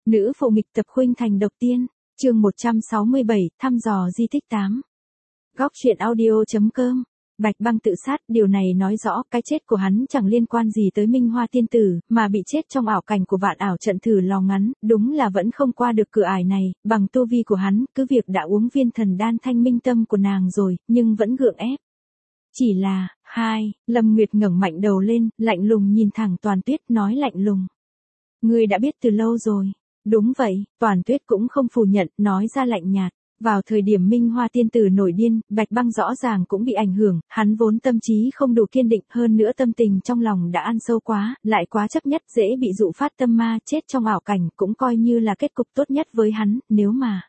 Nữ phụ nghịch tập khuynh thành độc tiên, chương 167, thăm dò di tích 8. Góc truyện audio.com. Bạch Băng tự sát, điều này nói rõ cái chết của hắn chẳng liên quan gì tới Minh Hoa tiên tử, mà bị chết trong ảo cảnh của vạn ảo trận thử lò ngắn, đúng là vẫn không qua được cửa ải này, bằng tu vi của hắn, cứ việc đã uống viên thần đan thanh minh tâm của nàng rồi, nhưng vẫn gượng ép. Chỉ là, Lâm Nguyệt ngẩng mạnh đầu lên, lạnh lùng nhìn thẳng Toàn Tuyết nói lạnh lùng. Ngươi đã biết từ lâu rồi. Đúng vậy, Toàn Tuyết cũng không phủ nhận, nói ra lạnh nhạt. Vào thời điểm Minh Hoa tiên tử nổi điên, Bạch Băng rõ ràng cũng bị ảnh hưởng, hắn vốn tâm trí không đủ kiên định, hơn nữa tâm tình trong lòng đã ăn sâu quá, lại quá chấp nhất dễ bị dụ phát tâm ma, chết trong ảo cảnh cũng coi như là kết cục tốt nhất với hắn, nếu mà.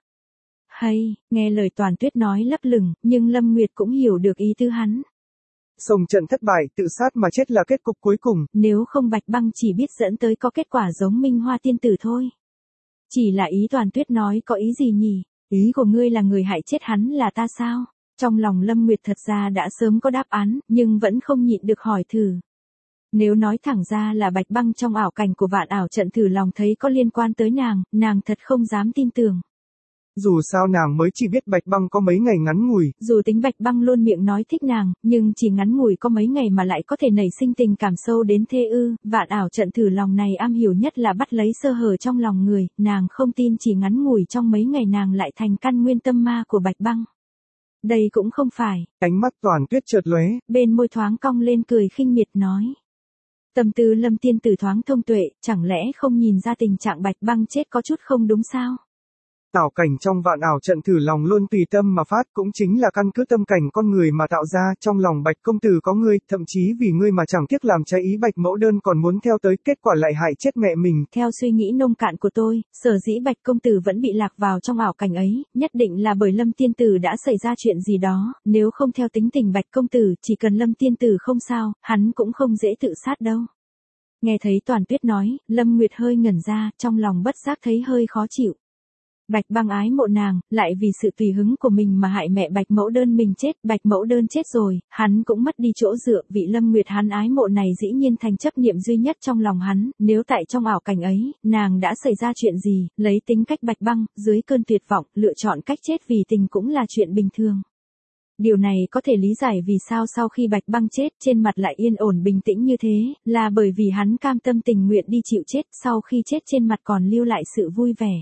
Nghe lời Toàn Tuyết nói lấp lửng, nhưng Lâm Nguyệt cũng hiểu được ý tứ hắn. Xông trận thất bại, tự sát mà chết là kết cục cuối cùng. Nếu không Bạch Băng chỉ biết dẫn tới có kết quả giống Minh Hoa tiên tử thôi. Chỉ là ý Toàn Tuyết nói có ý gì nhỉ? Ý của ngươi là người hại chết hắn là ta sao? Trong lòng Lâm Nguyệt thật ra đã sớm có đáp án, nhưng vẫn không nhịn được hỏi thử. Nếu nói thẳng ra là Bạch Băng trong ảo cảnh của vạn ảo trận thử lòng thấy có liên quan tới nàng thật không dám tin tưởng. Dù sao nàng mới chỉ biết Bạch Băng có mấy ngày ngắn ngủi. Dù tính Bạch Băng luôn miệng nói thích nàng, nhưng chỉ ngắn ngủi có mấy ngày mà lại có thể nảy sinh tình cảm sâu đến thế ư, vạn ảo trận thử lòng này am hiểu nhất là bắt lấy sơ hở trong lòng người, nàng không tin chỉ ngắn ngủi trong mấy ngày nàng lại thành căn nguyên tâm ma của Bạch Băng. Đây cũng không phải. Ánh mắt Toàn Tuyết chợt lóe, bên môi thoáng cong lên cười khinh miệt nói. Tâm tư Lâm tiên tử thoáng thông tuệ, chẳng lẽ không nhìn ra tình trạng Bạch Băng chết có chút không đúng sao? Ảo cảnh trong vạn ảo trận thử lòng luôn tùy tâm mà phát, cũng chính là căn cứ tâm cảnh con người mà tạo ra, trong lòng Bạch công tử có ngươi, thậm chí vì ngươi mà chẳng tiếc làm trái ý Bạch mẫu đơn còn muốn theo tới, kết quả lại hại chết mẹ mình. Theo suy nghĩ nông cạn của tôi, sở dĩ Bạch công tử vẫn bị lạc vào trong ảo cảnh ấy, nhất định là bởi Lâm tiên tử đã xảy ra chuyện gì đó, nếu không theo tính tình Bạch công tử, chỉ cần Lâm tiên tử không sao, hắn cũng không dễ tự sát đâu. Nghe thấy Toàn Tuyết nói, Lâm Nguyệt hơi ngẩn ra, trong lòng bất giác thấy hơi khó chịu. Bạch Băng ái mộ nàng, lại vì sự tùy hứng của mình mà hại mẹ Bạch mẫu đơn mình chết, Bạch mẫu đơn chết rồi, hắn cũng mất đi chỗ dựa, vị Lâm Nguyệt hắn ái mộ này dĩ nhiên thành chấp niệm duy nhất trong lòng hắn, nếu tại trong ảo cảnh ấy, nàng đã xảy ra chuyện gì, lấy tính cách Bạch Băng, dưới cơn tuyệt vọng, lựa chọn cách chết vì tình cũng là chuyện bình thường. Điều này có thể lý giải vì sao sau khi Bạch Băng chết, trên mặt lại yên ổn bình tĩnh như thế, là bởi vì hắn cam tâm tình nguyện đi chịu chết, sau khi chết trên mặt còn lưu lại sự vui vẻ.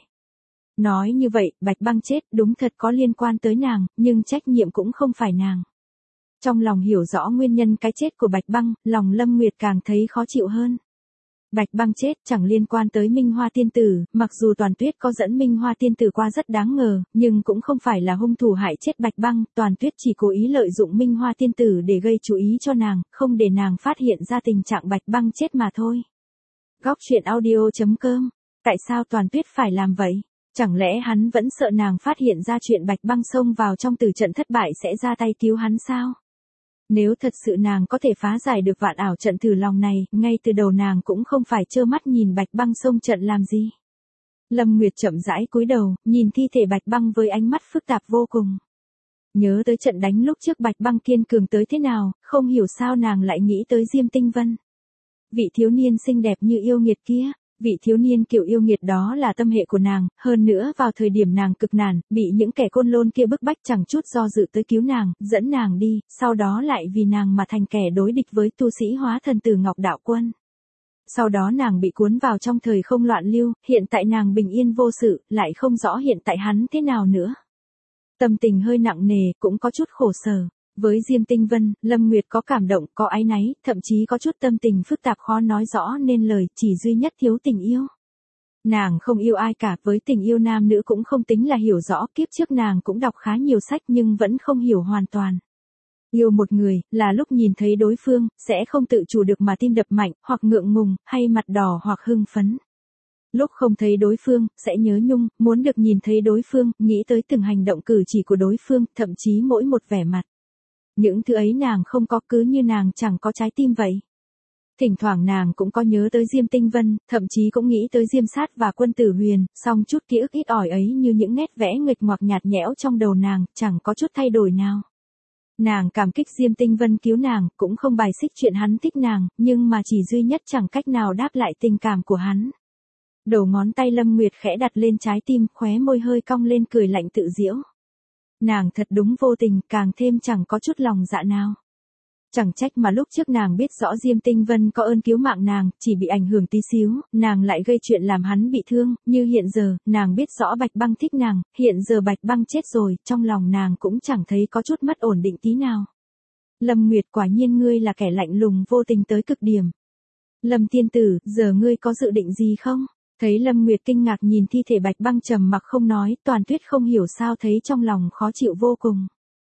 Nói như vậy, Bạch Băng chết đúng thật có liên quan tới nàng, nhưng trách nhiệm cũng không phải nàng. Trong lòng hiểu rõ nguyên nhân cái chết của Bạch Băng, lòng Lâm Nguyệt càng thấy khó chịu hơn. Bạch Băng chết chẳng liên quan tới Minh Hoa tiên tử, mặc dù Toàn Tuyết có dẫn Minh Hoa tiên tử qua rất đáng ngờ, nhưng cũng không phải là hung thủ hại chết Bạch Băng, Toàn Tuyết chỉ cố ý lợi dụng Minh Hoa tiên tử để gây chú ý cho nàng, không để nàng phát hiện ra tình trạng Bạch Băng chết mà thôi. Góc truyện audio.com. Tại sao Toàn Tuyết phải làm vậy? Chẳng lẽ hắn vẫn sợ nàng phát hiện ra chuyện Bạch Băng xông vào trong tử trận thất bại sẽ ra tay cứu hắn sao? Nếu thật sự nàng có thể phá giải được vạn ảo trận thử lòng này, ngay từ đầu nàng cũng không phải trơ mắt nhìn Bạch Băng xông trận làm gì. Lâm Nguyệt chậm rãi cúi đầu, nhìn thi thể Bạch Băng với ánh mắt phức tạp vô cùng. Nhớ tới trận đánh lúc trước Bạch Băng kiên cường tới thế nào, không hiểu sao nàng lại nghĩ tới Diêm Tinh Vân. Vị thiếu niên xinh đẹp như yêu nghiệt kia. Vị thiếu niên kiểu yêu nghiệt đó là tâm hệ của nàng, hơn nữa vào thời điểm nàng cực nản, bị những kẻ côn lôn kia bức bách chẳng chút do dự tới cứu nàng, dẫn nàng đi, sau đó lại vì nàng mà thành kẻ đối địch với tu sĩ hóa thần tử Ngọc Đạo Quân. Sau đó nàng bị cuốn vào trong thời không loạn lưu, hiện tại nàng bình yên vô sự, lại không rõ hiện tại hắn thế nào nữa. Tâm tình hơi nặng nề, cũng có chút khổ sở. Với Diêm Tinh Vân, Lâm Nguyệt có cảm động, có áy náy, thậm chí có chút tâm tình phức tạp khó nói rõ nên lời, chỉ duy nhất thiếu tình yêu. Nàng không yêu ai cả, với tình yêu nam nữ cũng không tính là hiểu rõ, kiếp trước nàng cũng đọc khá nhiều sách nhưng vẫn không hiểu hoàn toàn. Yêu một người, là lúc nhìn thấy đối phương, sẽ không tự chủ được mà tim đập mạnh, hoặc ngượng ngùng, hay mặt đỏ hoặc hưng phấn. Lúc không thấy đối phương, sẽ nhớ nhung, muốn được nhìn thấy đối phương, nghĩ tới từng hành động cử chỉ của đối phương, thậm chí mỗi một vẻ mặt. Những thứ ấy nàng không có, cứ như nàng chẳng có trái tim vậy. Thỉnh thoảng nàng cũng có nhớ tới Diêm Tinh Vân, thậm chí cũng nghĩ tới Diêm Sát và Quân Tử Huyền, song chút ký ức ít ỏi ấy như những nét vẽ nghịch ngoạc nhạt nhẽo trong đầu nàng, chẳng có chút thay đổi nào. Nàng cảm kích Diêm Tinh Vân cứu nàng, cũng không bài xích chuyện hắn thích nàng, nhưng mà chỉ duy nhất chẳng cách nào đáp lại tình cảm của hắn. Đầu ngón tay Lâm Nguyệt khẽ đặt lên trái tim, khóe môi hơi cong lên cười lạnh tự giễu. Nàng thật đúng vô tình, càng thêm chẳng có chút lòng dạ nào. Chẳng trách mà lúc trước nàng biết rõ Diêm Tinh Vân có ơn cứu mạng nàng, chỉ bị ảnh hưởng tí xíu, nàng lại gây chuyện làm hắn bị thương, như hiện giờ, nàng biết rõ Bạch Băng thích nàng, hiện giờ Bạch Băng chết rồi, trong lòng nàng cũng chẳng thấy có chút mất ổn định tí nào. Lâm Nguyệt, quả nhiên ngươi là kẻ lạnh lùng vô tình tới cực điểm. Lâm tiên tử, giờ ngươi có dự định gì không? Thấy Lâm Nguyệt kinh ngạc nhìn thi thể Bạch Băng trầm mặc không nói, Toàn Tuyết không hiểu sao thấy trong lòng khó chịu vô cùng.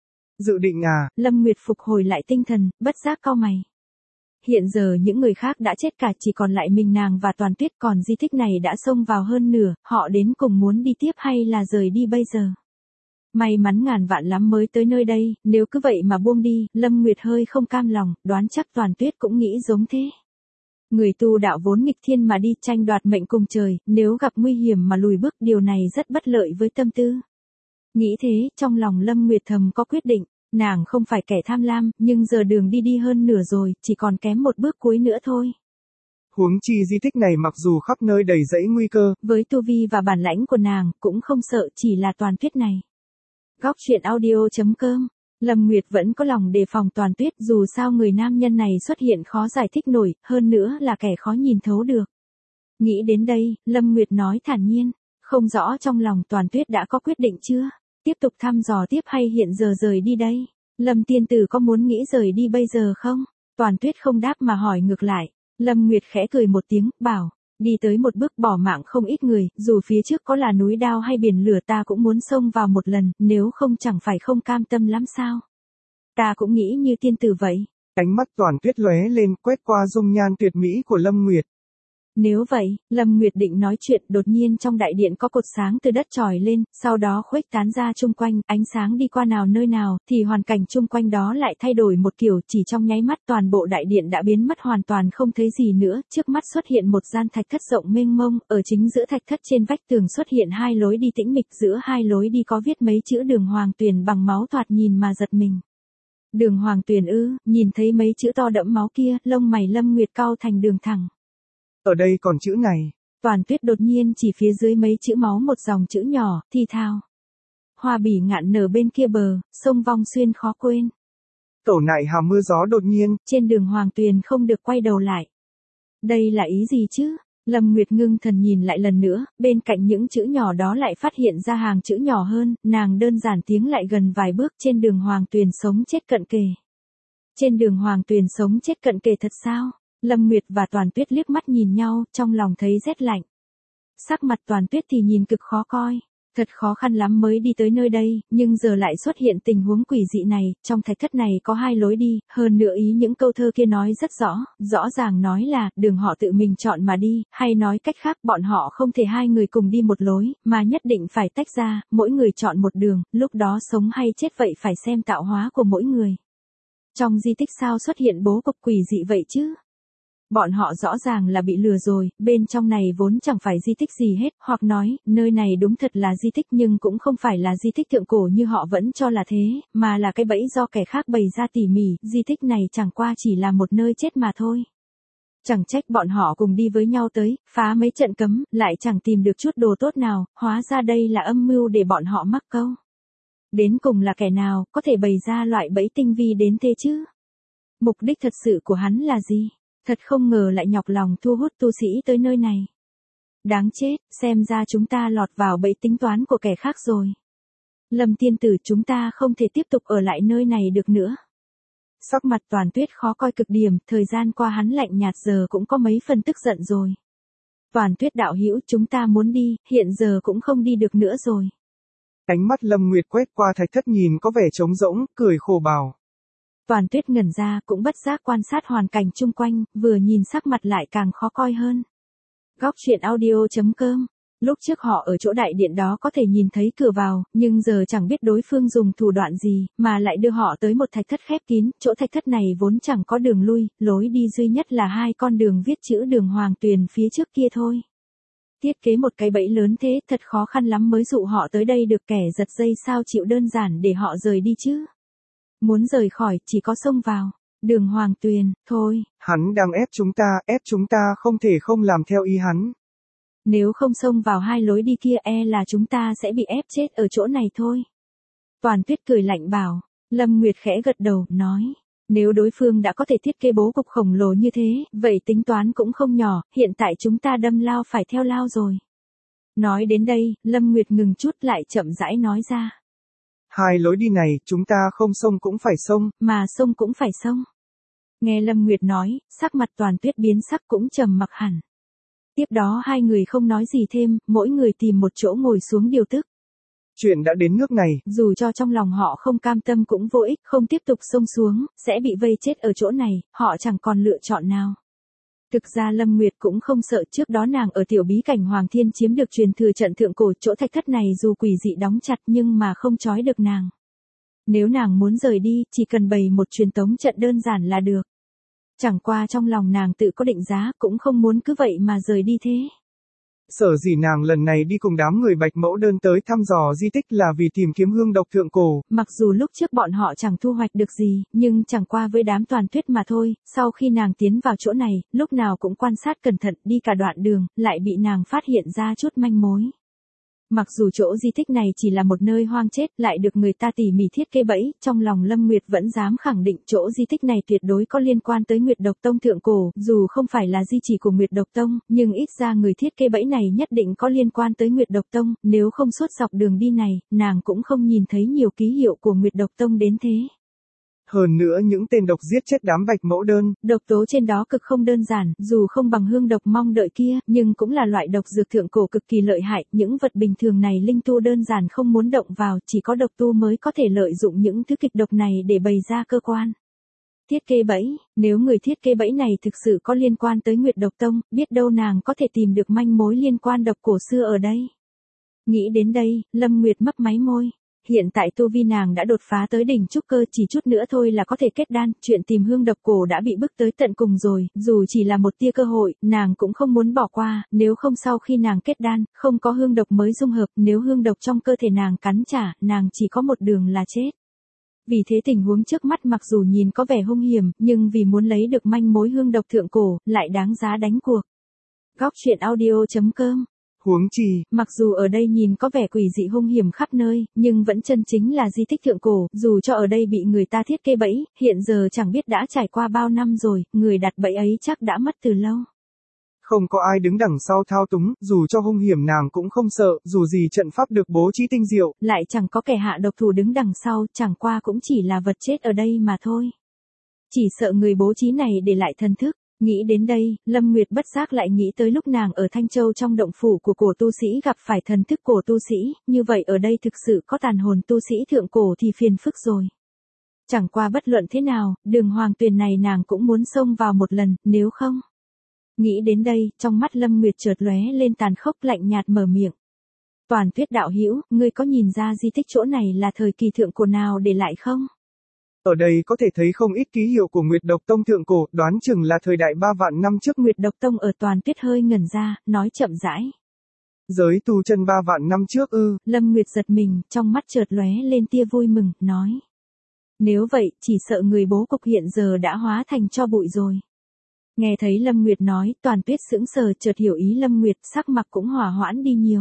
Dự định à? Lâm Nguyệt phục hồi lại tinh thần, bất giác cau mày. Hiện giờ những người khác đã chết cả, chỉ còn lại mình nàng và Toàn Tuyết, còn di tích này đã xông vào hơn nửa, họ đến cùng muốn đi tiếp hay là rời đi bây giờ? May mắn ngàn vạn lắm mới tới nơi đây, nếu cứ vậy mà buông đi, Lâm Nguyệt hơi không cam lòng, đoán chắc Toàn Tuyết cũng nghĩ giống thế. Người tu đạo vốn nghịch thiên mà đi tranh đoạt mệnh cùng trời, nếu gặp nguy hiểm mà lùi bước, điều này rất bất lợi với tâm tư. Nghĩ thế, trong lòng Lâm Nguyệt thầm có quyết định, nàng không phải kẻ tham lam, nhưng giờ đường đi hơn nửa rồi, chỉ còn kém một bước cuối nữa thôi. Huống chi di tích này mặc dù khắp nơi đầy rẫy nguy cơ, với tu vi và bản lãnh của nàng, cũng không sợ, chỉ là Toàn Tuyết này. Góc truyện audio.com. Lâm Nguyệt vẫn có lòng đề phòng Toàn Tuyết, dù sao người nam nhân này xuất hiện khó giải thích nổi, hơn nữa là kẻ khó nhìn thấu được. Nghĩ đến đây, Lâm Nguyệt nói thản nhiên, không rõ trong lòng Toàn Tuyết đã có quyết định chưa? Tiếp tục thăm dò tiếp hay hiện giờ rời đi đây? Lâm tiên tử có muốn nghĩ rời đi bây giờ không? Toàn Tuyết không đáp mà hỏi ngược lại. Lâm Nguyệt khẽ cười một tiếng, bảo, đi tới một bước bỏ mạng không ít người, dù phía trước có là núi đao hay biển lửa ta cũng muốn xông vào một lần, nếu không chẳng phải không cam tâm lắm sao? Ta cũng nghĩ như tiên tử vậy. Ánh mắt Toàn Tuyết lóe lên, quét qua dung nhan tuyệt mỹ của Lâm Nguyệt. Nếu vậy, Lâm Nguyệt định nói chuyện, đột nhiên trong đại điện có cột sáng từ đất trồi lên, sau đó khuếch tán ra chung quanh, ánh sáng đi qua nơi nào, thì hoàn cảnh chung quanh đó lại thay đổi một kiểu, chỉ trong nháy mắt toàn bộ đại điện đã biến mất hoàn toàn không thấy gì nữa, trước mắt xuất hiện một gian thạch thất rộng mênh mông, ở chính giữa thạch thất trên vách tường xuất hiện hai lối đi tĩnh mịch, giữa hai lối đi có viết mấy chữ Đường Hoàng Tuyền bằng máu, thoạt nhìn mà giật mình. Đường Hoàng Tuyền ư? Nhìn thấy mấy chữ to đẫm máu kia, lông mày Lâm Nguyệt cau thành đường thẳng. Ở đây còn chữ này. Toàn Tuyết đột nhiên chỉ phía dưới mấy chữ máu một dòng chữ nhỏ, thì thào. Hoa bỉ ngạn nở bên kia bờ, sông Vong Xuyên khó quên. Tổ nại hà mưa gió đột nhiên. Trên Đường Hoàng Tuyền không được quay đầu lại. Đây là ý gì chứ? Lâm Nguyệt ngưng thần nhìn lại lần nữa, bên cạnh những chữ nhỏ đó lại phát hiện ra hàng chữ nhỏ hơn, nàng đơn giản tiến lại gần vài bước. Trên Đường Hoàng Tuyền sống chết cận kề. Trên Đường Hoàng Tuyền sống chết cận kề thật sao? Lâm Nguyệt và Toàn Tuyết liếc mắt nhìn nhau, trong lòng thấy rét lạnh. Sắc mặt Toàn Tuyết thì nhìn cực khó coi. Thật khó khăn lắm mới đi tới nơi đây, nhưng giờ lại xuất hiện tình huống quỷ dị này, trong thạch thất này có hai lối đi, hơn nữa ý những câu thơ kia nói rất rõ, rõ ràng nói là, đường họ tự mình chọn mà đi, hay nói cách khác bọn họ không thể hai người cùng đi một lối, mà nhất định phải tách ra, mỗi người chọn một đường, lúc đó sống hay chết vậy phải xem tạo hóa của mỗi người. Trong di tích sao xuất hiện bố cục quỷ dị vậy chứ? Bọn họ rõ ràng là bị lừa rồi, bên trong này vốn chẳng phải di tích gì hết, hoặc nói, nơi này đúng thật là di tích nhưng cũng không phải là di tích thượng cổ như họ vẫn cho là thế, mà là cái bẫy do kẻ khác bày ra tỉ mỉ, di tích này chẳng qua chỉ là một nơi chết mà thôi. Chẳng trách bọn họ cùng đi với nhau tới, phá mấy trận cấm, lại chẳng tìm được chút đồ tốt nào, hóa ra đây là âm mưu để bọn họ mắc câu. Đến cùng là kẻ nào, có thể bày ra loại bẫy tinh vi đến thế chứ? Mục đích thật sự của hắn là gì? Thật không ngờ lại nhọc lòng thu hút tu sĩ tới nơi này. Đáng chết, xem ra chúng ta lọt vào bẫy tính toán của kẻ khác rồi. Lâm tiên tử, chúng ta không thể tiếp tục ở lại nơi này được nữa. Sắc mặt Toàn Tuyết khó coi cực điểm, thời gian qua hắn lạnh nhạt giờ cũng có mấy phần tức giận rồi. Toàn Tuyết đạo hữu, chúng ta muốn đi, hiện giờ cũng không đi được nữa rồi. Ánh mắt Lâm Nguyệt quét qua thạch thất nhìn có vẻ trống rỗng, cười khổ bảo. Toàn Tuyết ngẩn ra, cũng bất giác quan sát hoàn cảnh chung quanh, vừa nhìn sắc mặt lại càng khó coi hơn. Góc truyện audio.com. Lúc trước họ ở chỗ đại điện đó có thể nhìn thấy cửa vào, nhưng giờ chẳng biết đối phương dùng thủ đoạn gì, mà lại đưa họ tới một thạch thất khép kín, chỗ thạch thất này vốn chẳng có đường lui, lối đi duy nhất là hai con đường viết chữ Đường Hoàng Tuyền phía trước kia thôi. Thiết kế một cái bẫy lớn thế, thật khó khăn lắm mới dụ họ tới đây được, kẻ giật dây sao chịu đơn giản để họ rời đi chứ. Muốn rời khỏi, chỉ có xông vào. Đường Hoàng Tuyền, thôi. Hắn đang ép chúng ta không thể không làm theo ý hắn. Nếu không xông vào hai lối đi kia e là chúng ta sẽ bị ép chết ở chỗ này thôi. Toàn Tuyết cười lạnh bảo. Lâm Nguyệt khẽ gật đầu, nói. Nếu đối phương đã có thể thiết kế bố cục khổng lồ như thế, vậy tính toán cũng không nhỏ, hiện tại chúng ta đâm lao phải theo lao rồi. Nói đến đây, Lâm Nguyệt ngừng chút lại chậm rãi nói ra. Hai lối đi này, chúng ta không xông cũng phải xông. Mà xông cũng phải xông. Nghe Lâm Nguyệt nói, sắc mặt Toàn Tuyết biến sắc cũng trầm mặc hẳn. Tiếp đó hai người không nói gì thêm, mỗi người tìm một chỗ ngồi xuống điều tức. Chuyện đã đến nước này. Dù cho trong lòng họ không cam tâm cũng vô ích, không tiếp tục xông xuống, sẽ bị vây chết ở chỗ này, họ chẳng còn lựa chọn nào. Thực ra Lâm Nguyệt cũng không sợ, trước đó nàng ở tiểu bí cảnh Hoàng Thiên chiếm được truyền thừa trận thượng cổ, chỗ thạch thất này dù quỷ dị đóng chặt nhưng mà không trói được nàng. Nếu nàng muốn rời đi, chỉ cần bày một truyền tống trận đơn giản là được. Chẳng qua trong lòng nàng tự có định giá, cũng không muốn cứ vậy mà rời đi thế. Sở dĩ nàng lần này đi cùng đám người Bạch Mẫu Đơn tới thăm dò di tích là vì tìm kiếm hương độc thượng cổ. Mặc dù lúc trước bọn họ chẳng thu hoạch được gì, nhưng chẳng qua với đám Toàn Tuyết mà thôi, sau khi nàng tiến vào chỗ này, lúc nào cũng quan sát cẩn thận, đi cả đoạn đường, lại bị nàng phát hiện ra chút manh mối. Mặc dù chỗ di tích này chỉ là một nơi hoang chết, lại được người ta tỉ mỉ thiết kế bẫy, trong lòng Lâm Nguyệt vẫn dám khẳng định chỗ di tích này tuyệt đối có liên quan tới Nguyệt Độc Tông thượng cổ, dù không phải là di chỉ của Nguyệt Độc Tông, nhưng ít ra người thiết kế bẫy này nhất định có liên quan tới Nguyệt Độc Tông, nếu không suốt dọc đường đi này, nàng cũng không nhìn thấy nhiều ký hiệu của Nguyệt Độc Tông đến thế. Hơn nữa những tên độc giết chết đám Bạch Mẫu Đơn. Độc tố trên đó cực không đơn giản, dù không bằng hương độc mong đợi kia, nhưng cũng là loại độc dược thượng cổ cực kỳ lợi hại, những vật bình thường này linh tu đơn giản không muốn động vào, chỉ có độc tu mới có thể lợi dụng những thứ kịch độc này để bày ra cơ quan. Thiết kế bẫy, nếu người thiết kế bẫy này thực sự có liên quan tới Nguyệt Độc Tông, biết đâu nàng có thể tìm được manh mối liên quan độc cổ xưa ở đây. Nghĩ đến đây, Lâm Nguyệt mấp máy môi. Hiện tại tu vi nàng đã đột phá tới đỉnh trúc cơ, chỉ chút nữa thôi là có thể kết đan, chuyện tìm hương độc cổ đã bị bức tới tận cùng rồi, dù chỉ là một tia cơ hội, nàng cũng không muốn bỏ qua, nếu không sau khi nàng kết đan, không có hương độc mới dung hợp, nếu hương độc trong cơ thể nàng cắn trả, nàng chỉ có một đường là chết. Vì thế tình huống trước mắt mặc dù nhìn có vẻ hung hiểm, nhưng vì muốn lấy được manh mối hương độc thượng cổ, lại đáng giá đánh cuộc. Góc truyện audio.com. Huống chi, mặc dù ở đây nhìn có vẻ quỷ dị hung hiểm khắp nơi, nhưng vẫn chân chính là di tích thượng cổ, dù cho ở đây bị người ta thiết kế bẫy, hiện giờ chẳng biết đã trải qua bao năm rồi, người đặt bẫy ấy chắc đã mất từ lâu. Không có ai đứng đằng sau thao túng, dù cho hung hiểm nàng cũng không sợ, dù gì trận pháp được bố trí tinh diệu. Lại chẳng có kẻ hạ độc thủ đứng đằng sau, chẳng qua cũng chỉ là vật chết ở đây mà thôi. Chỉ sợ người bố trí này để lại thần thức. Nghĩ đến đây, Lâm Nguyệt bất giác lại nghĩ tới lúc nàng ở Thanh Châu trong động phủ của cổ tu sĩ gặp phải thần thức cổ tu sĩ, như vậy ở đây thực sự có tàn hồn tu sĩ thượng cổ thì phiền phức rồi. Chẳng qua bất luận thế nào, đường hoàng tuyền này nàng cũng muốn xông vào một lần, nếu không. Nghĩ đến đây, trong mắt Lâm Nguyệt chợt lóe lên tàn khốc lạnh nhạt mở miệng. Toàn Tuyết đạo hữu, ngươi có nhìn ra di tích chỗ này là thời kỳ thượng cổ nào để lại không? Ở đây có thể thấy không ít ký hiệu của Nguyệt Độc Tông thượng cổ, đoán chừng là thời đại 3 vạn năm trước. Nguyệt Độc Tông ở Toàn Tuyết hơi ngẩn ra, nói chậm rãi. Giới tu chân 3 vạn năm trước ư? Lâm Nguyệt giật mình, trong mắt chợt lóe lên tia vui mừng, nói. Nếu vậy, chỉ sợ người bố cục hiện giờ đã hóa thành tro bụi rồi. Nghe thấy Lâm Nguyệt nói, Toàn Tuyết sững sờ, chợt hiểu ý Lâm Nguyệt, sắc mặt cũng hòa hoãn đi nhiều.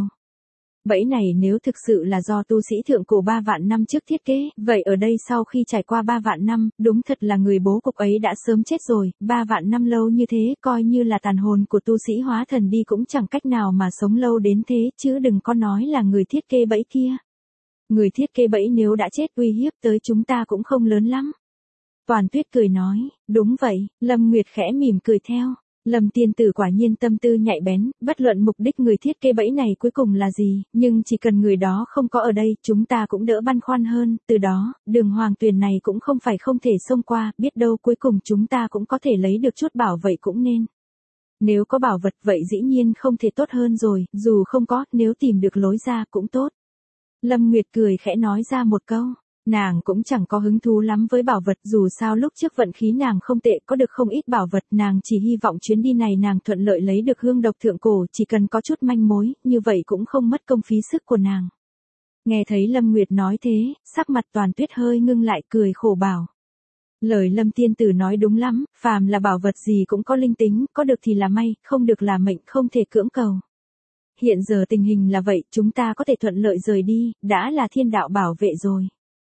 Bẫy này nếu thực sự là do tu sĩ thượng cổ 3 vạn năm trước thiết kế, vậy ở đây sau khi trải qua 3 vạn năm, đúng thật là người bố cục ấy đã sớm chết rồi, 3 vạn năm lâu như thế, coi như là tàn hồn của tu sĩ hóa thần đi cũng chẳng cách nào mà sống lâu đến thế, chứ đừng có nói là người thiết kế bẫy kia. Người thiết kế bẫy nếu đã chết uy hiếp tới chúng ta cũng không lớn lắm. Toàn Tuyết cười nói, đúng vậy, Lâm Nguyệt khẽ mỉm cười theo. Lâm tiên tử quả nhiên tâm tư nhạy bén, bất luận mục đích người thiết kế bẫy này cuối cùng là gì, nhưng chỉ cần người đó không có ở đây, chúng ta cũng đỡ băn khoăn hơn, từ đó, đường hoàng tuyền này cũng không phải không thể xông qua, biết đâu cuối cùng chúng ta cũng có thể lấy được chút bảo vậy cũng nên. Nếu có bảo vật vậy dĩ nhiên không thể tốt hơn rồi, dù không có, nếu tìm được lối ra cũng tốt. Lâm Nguyệt cười khẽ nói ra một câu. Nàng cũng chẳng có hứng thú lắm với bảo vật, dù sao lúc trước vận khí nàng không tệ, có được không ít bảo vật, nàng chỉ hy vọng chuyến đi này nàng thuận lợi lấy được hương độc thượng cổ, chỉ cần có chút manh mối, như vậy cũng không mất công phí sức của nàng. Nghe thấy Lâm Nguyệt nói thế, sắc mặt Toàn Tuyết hơi ngưng lại, cười khổ bảo. Lời Lâm tiên tử nói đúng lắm, phàm là bảo vật gì cũng có linh tính, có được thì là may, không được là mệnh, không thể cưỡng cầu. hiện giờ tình hình là vậy, chúng ta có thể thuận lợi rời đi, đã là thiên đạo bảo vệ rồi.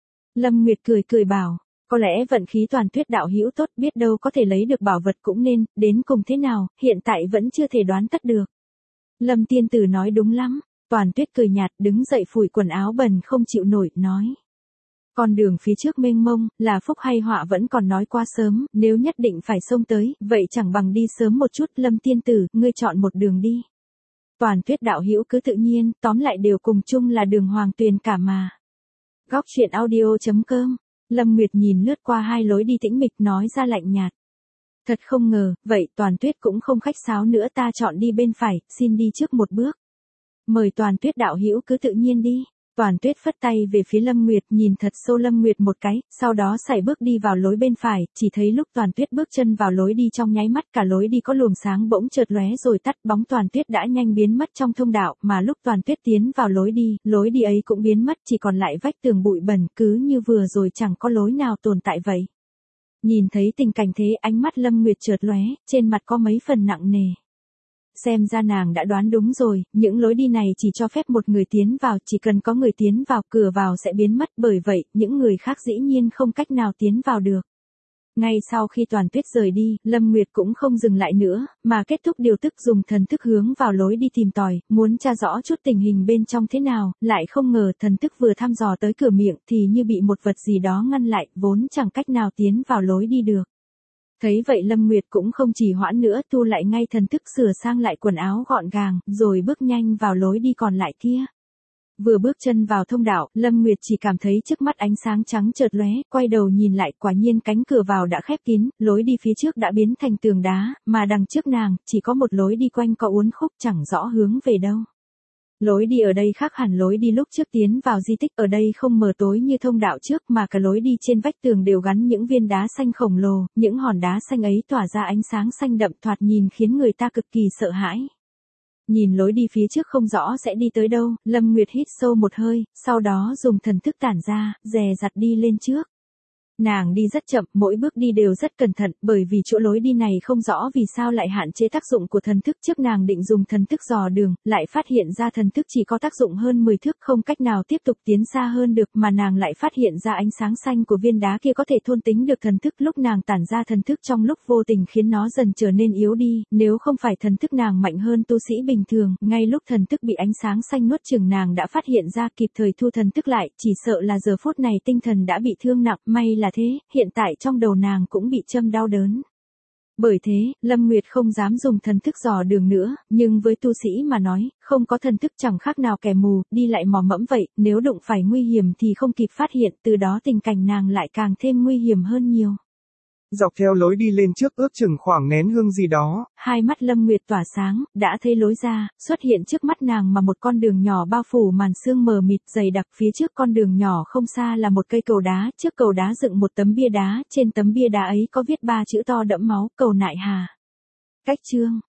Lâm Nguyệt cười cười bảo, có lẽ vận khí Toàn Tuyết đạo hữu tốt, biết đâu có thể lấy được bảo vật cũng nên, đến cùng thế nào, hiện tại vẫn chưa thể đoán tất được. Lâm tiên tử nói đúng lắm. Toàn Tuyết cười nhạt đứng dậy phủi quần áo bẩn không chịu nổi, nói. Con đường phía trước mênh mông, là phúc hay họa vẫn còn nói quá sớm, nếu nhất định phải xông tới, vậy chẳng bằng đi sớm một chút. Lâm tiên tử, ngươi chọn một đường đi. Toàn Tuyết đạo hữu cứ tự nhiên, tóm lại đều cùng chung là đường hoàng tuyền cả mà. Góc truyện audio.com. Lâm Nguyệt nhìn lướt qua hai lối đi tĩnh mịch nói ra lạnh nhạt. Thật không ngờ, vậy Toàn Tuyết cũng không khách sáo nữa, ta chọn đi bên phải, xin đi trước một bước. Mời Toàn Tuyết đạo hữu cứ tự nhiên đi. Toàn Tuyết phất tay về phía Lâm Nguyệt, nhìn thật sâu Lâm Nguyệt một cái, sau đó sải bước đi vào lối bên phải, chỉ thấy lúc Toàn Tuyết bước chân vào lối đi trong nháy mắt cả lối đi có luồng sáng bỗng chợt lóe rồi tắt, bóng Toàn Tuyết đã nhanh biến mất trong thông đạo, mà lúc Toàn Tuyết tiến vào lối đi ấy cũng biến mất, chỉ còn lại vách tường bụi bẩn, cứ như vừa rồi chẳng có lối nào tồn tại vậy. Nhìn thấy tình cảnh thế, ánh mắt Lâm Nguyệt chợt lóe, trên mặt có mấy phần nặng nề. Xem ra nàng đã đoán đúng rồi, những lối đi này chỉ cho phép một người tiến vào, chỉ cần có người tiến vào, cửa vào sẽ biến mất, bởi vậy, những người khác dĩ nhiên không cách nào tiến vào được. Ngay sau khi Toàn Tuyết rời đi, Lâm Nguyệt cũng không dừng lại nữa, mà kết thúc điều tức dùng thần thức hướng vào lối đi tìm tòi, muốn tra rõ chút tình hình bên trong thế nào, lại không ngờ thần thức vừa thăm dò tới cửa miệng thì như bị một vật gì đó ngăn lại, vốn chẳng cách nào tiến vào lối đi được. Thấy vậy Lâm Nguyệt cũng không trì hoãn nữa, thu lại ngay thần thức, sửa sang lại quần áo gọn gàng, rồi bước nhanh vào lối đi còn lại kia. Vừa bước chân vào thông đạo, Lâm Nguyệt chỉ cảm thấy trước mắt ánh sáng trắng chợt lóe, quay đầu nhìn lại, quả nhiên cánh cửa vào đã khép kín, lối đi phía trước đã biến thành tường đá, mà đằng trước nàng, chỉ có một lối đi quanh co uốn khúc chẳng rõ hướng về đâu. Lối đi ở đây khác hẳn lối đi lúc trước tiến vào di tích, ở đây không mờ tối như thông đạo trước mà cả lối đi trên vách tường đều gắn những viên đá xanh khổng lồ, những hòn đá xanh ấy tỏa ra ánh sáng xanh đậm thoạt nhìn khiến người ta cực kỳ sợ hãi. Nhìn lối đi phía trước không rõ sẽ đi tới đâu, Lâm Nguyệt hít sâu một hơi, sau đó dùng thần thức tản ra, dè dặt đi lên trước. Nàng đi rất chậm, mỗi bước đi đều rất cẩn thận, bởi vì chỗ lối đi này không rõ vì sao lại hạn chế tác dụng của thần thức. Trước nàng định dùng thần thức dò đường, lại phát hiện ra thần thức chỉ có tác dụng hơn 10 thước, không cách nào tiếp tục tiến xa hơn được, mà nàng lại phát hiện ra ánh sáng xanh của viên đá kia có thể thôn tính được thần thức. Lúc nàng tản ra thần thức trong lúc vô tình khiến nó dần trở nên yếu đi, nếu không phải thần thức nàng mạnh hơn tu sĩ bình thường, ngay lúc thần thức bị ánh sáng xanh nuốt chửng nàng đã phát hiện ra, kịp thời thu thần thức lại, chỉ sợ là giờ phút này tinh thần đã bị thương nặng, may là thế, hiện tại trong đầu nàng cũng bị châm đau đớn. Bởi thế, Lâm Nguyệt không dám dùng thần thức dò đường nữa, nhưng với tu sĩ mà nói, không có thần thức chẳng khác nào kẻ mù, đi lại mò mẫm vậy, nếu đụng phải nguy hiểm thì không kịp phát hiện, từ đó tình cảnh nàng lại càng thêm nguy hiểm hơn nhiều. Dọc theo lối đi lên trước ước chừng khoảng nén hương gì đó. Hai mắt Lâm Nguyệt tỏa sáng, đã thấy lối ra, xuất hiện trước mắt nàng mà một con đường nhỏ bao phủ màn sương mờ mịt dày đặc. Phía trước con đường nhỏ không xa là một cây cầu đá, trước cầu đá dựng một tấm bia đá, trên tấm bia đá ấy có viết 3 chữ to đẫm máu, cầu Nại Hà. Cách chương